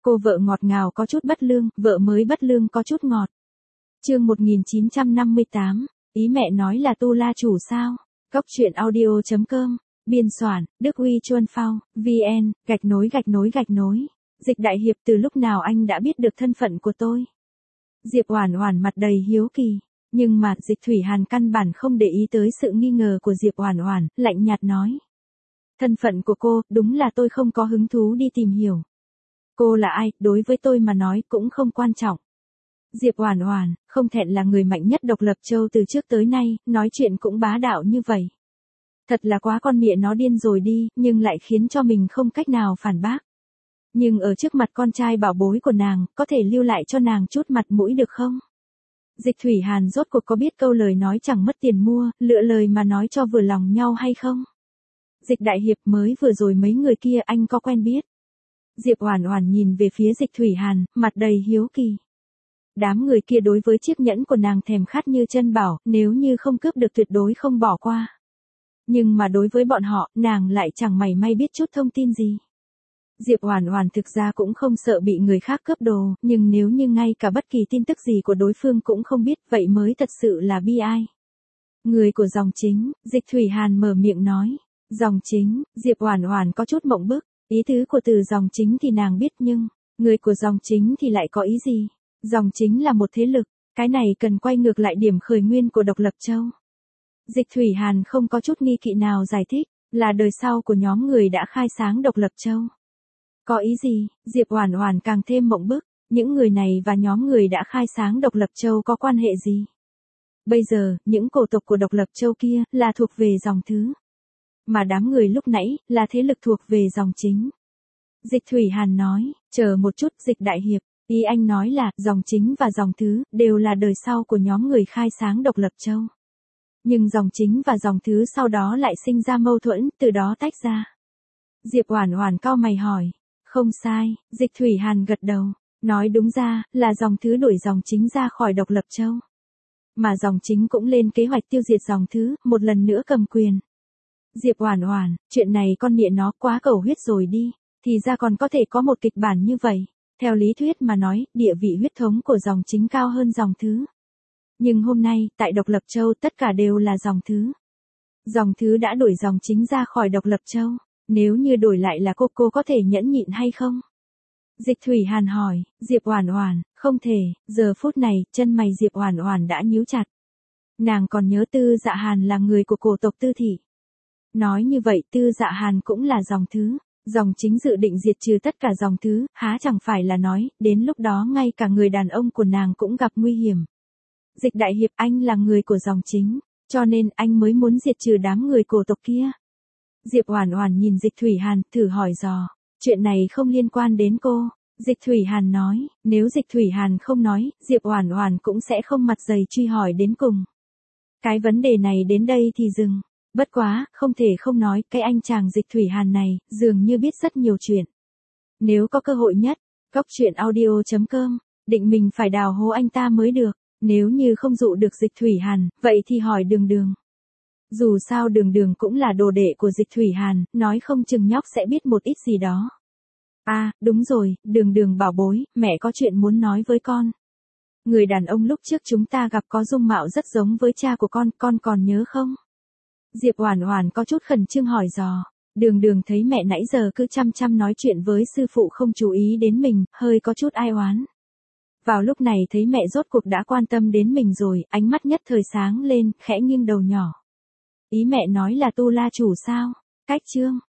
Cô vợ ngọt ngào có chút bất lương, vợ mới bất lương có chút ngọt. Chương 1958, ý mẹ nói là tu la chủ sao? Cốc truyện audio.com, biên soạn, Đức Huy Chuân Phao, VN, _. Dịch đại hiệp, từ lúc nào anh đã biết được thân phận của tôi? Diệp Oản Oản mặt đầy hiếu kỳ, nhưng mà Dịch Thủy Hàn căn bản không để ý tới sự nghi ngờ của Diệp Oản Oản, lạnh nhạt nói. Thân phận của cô, đúng là tôi không có hứng thú đi tìm hiểu. Cô là ai, đối với tôi mà nói cũng không quan trọng. Diệp Oản Oản, không thẹn là người mạnh nhất Độc Lập Châu từ trước tới nay, nói chuyện cũng bá đạo như vậy. Thật là quá con mẹ nó điên rồi đi, nhưng lại khiến cho mình không cách nào phản bác. Nhưng ở trước mặt con trai bảo bối của nàng, có thể lưu lại cho nàng chút mặt mũi được không? Dịch Thủy Hàn rốt cuộc có biết câu lời nói chẳng mất tiền mua, lựa lời mà nói cho vừa lòng nhau hay không? Dịch đại hiệp, mới vừa rồi mấy người kia anh có quen biết? Diệp Oản Oản nhìn về phía Dịch Thủy Hàn, mặt đầy hiếu kỳ. Đám người kia đối với chiếc nhẫn của nàng thèm khát như chân bảo, nếu như không cướp được tuyệt đối không bỏ qua. Nhưng mà đối với bọn họ, nàng lại chẳng mảy may biết chút thông tin gì. Diệp Oản Oản thực ra cũng không sợ bị người khác cướp đồ, nhưng nếu như ngay cả bất kỳ tin tức gì của đối phương cũng không biết, vậy mới thật sự là bi ai. Người của dòng chính, Dịch Thủy Hàn mở miệng nói. Dòng chính, Diệp Oản Oản có chút mộng bức, ý tứ của từ dòng chính thì nàng biết nhưng, người của dòng chính thì lại có ý gì? Dòng chính là một thế lực, cái này cần quay ngược lại điểm khởi nguyên của Độc Lập Châu. Dịch Thủy Hàn không có chút nghi kỵ nào giải thích, là đời sau của nhóm người đã khai sáng Độc Lập Châu. Có ý gì? Diệp Oản Oản càng thêm mộng bức, những người này và nhóm người đã khai sáng Độc Lập Châu có quan hệ gì? Bây giờ, những cổ tộc của Độc Lập Châu kia là thuộc về dòng thứ, mà đám người lúc nãy là thế lực thuộc về dòng chính. Dịch Thủy Hàn nói, chờ một chút, Dịch đại hiệp, ý anh nói là dòng chính và dòng thứ đều là đời sau của nhóm người khai sáng Độc Lập Châu. Nhưng dòng chính và dòng thứ sau đó lại sinh ra mâu thuẫn, từ đó tách ra. Diệp Oản Oản cau mày hỏi, không sai, Dịch Thủy Hàn gật đầu, nói đúng ra là dòng thứ đuổi dòng chính ra khỏi Độc Lập Châu. Mà dòng chính cũng lên kế hoạch tiêu diệt dòng thứ, một lần nữa cầm quyền. Diệp Oản Oản, chuyện này con mẹ nó quá cầu huyết rồi đi, thì ra còn có thể có một kịch bản như vậy. Theo lý thuyết mà nói, địa vị huyết thống của dòng chính cao hơn dòng thứ. Nhưng hôm nay, tại Độc Lập Châu tất cả đều là dòng thứ. Dòng thứ đã đuổi dòng chính ra khỏi Độc Lập Châu, nếu như đổi lại là cô có thể nhẫn nhịn hay không? Dịch Thủy Hàn hỏi, Diệp Oản Oản, không thể, giờ phút này, chân mày Diệp Oản Oản đã nhíu chặt. Nàng còn nhớ Tư Dạ Hàn là người của cổ tộc Tư thị. Nói như vậy Tư Dạ Hàn cũng là dòng thứ, dòng chính dự định diệt trừ tất cả dòng thứ, há chẳng phải là nói, đến lúc đó ngay cả người đàn ông của nàng cũng gặp nguy hiểm. Dịch đại hiệp, anh là người của dòng chính, cho nên anh mới muốn diệt trừ đám người cổ tộc kia. Diệp Oản Oản nhìn Dịch Thủy Hàn, thử hỏi dò, chuyện này không liên quan đến cô. Dịch Thủy Hàn nói, nếu Dịch Thủy Hàn không nói, Diệp Oản Oản cũng sẽ không mặt dày truy hỏi đến cùng. Cái vấn đề này đến đây thì dừng. Bất quá, không thể không nói, cái anh chàng Dịch Thủy Hàn này, dường như biết rất nhiều chuyện. Nếu có cơ hội nhất, cốc truyện audio.com, định mình phải đào hố anh ta mới được, nếu như không dụ được Dịch Thủy Hàn, vậy thì hỏi Đường Đường. Dù sao Đường Đường cũng là đồ đệ của Dịch Thủy Hàn, nói không chừng nhóc sẽ biết một ít gì đó. À, đúng rồi, Đường Đường bảo bối, mẹ có chuyện muốn nói với con. Người đàn ông lúc trước chúng ta gặp có dung mạo rất giống với cha của con còn nhớ không? Diệp Oản Oản có chút khẩn trương hỏi dò. Đường Đường thấy mẹ nãy giờ cứ chăm nói chuyện với sư phụ không chú ý đến mình, hơi có chút ai oán. Vào lúc này thấy mẹ rốt cuộc đã quan tâm đến mình rồi, ánh mắt nhất thời sáng lên, khẽ nghiêng đầu nhỏ. Ý mẹ nói là tu la chủ sao? Cách chương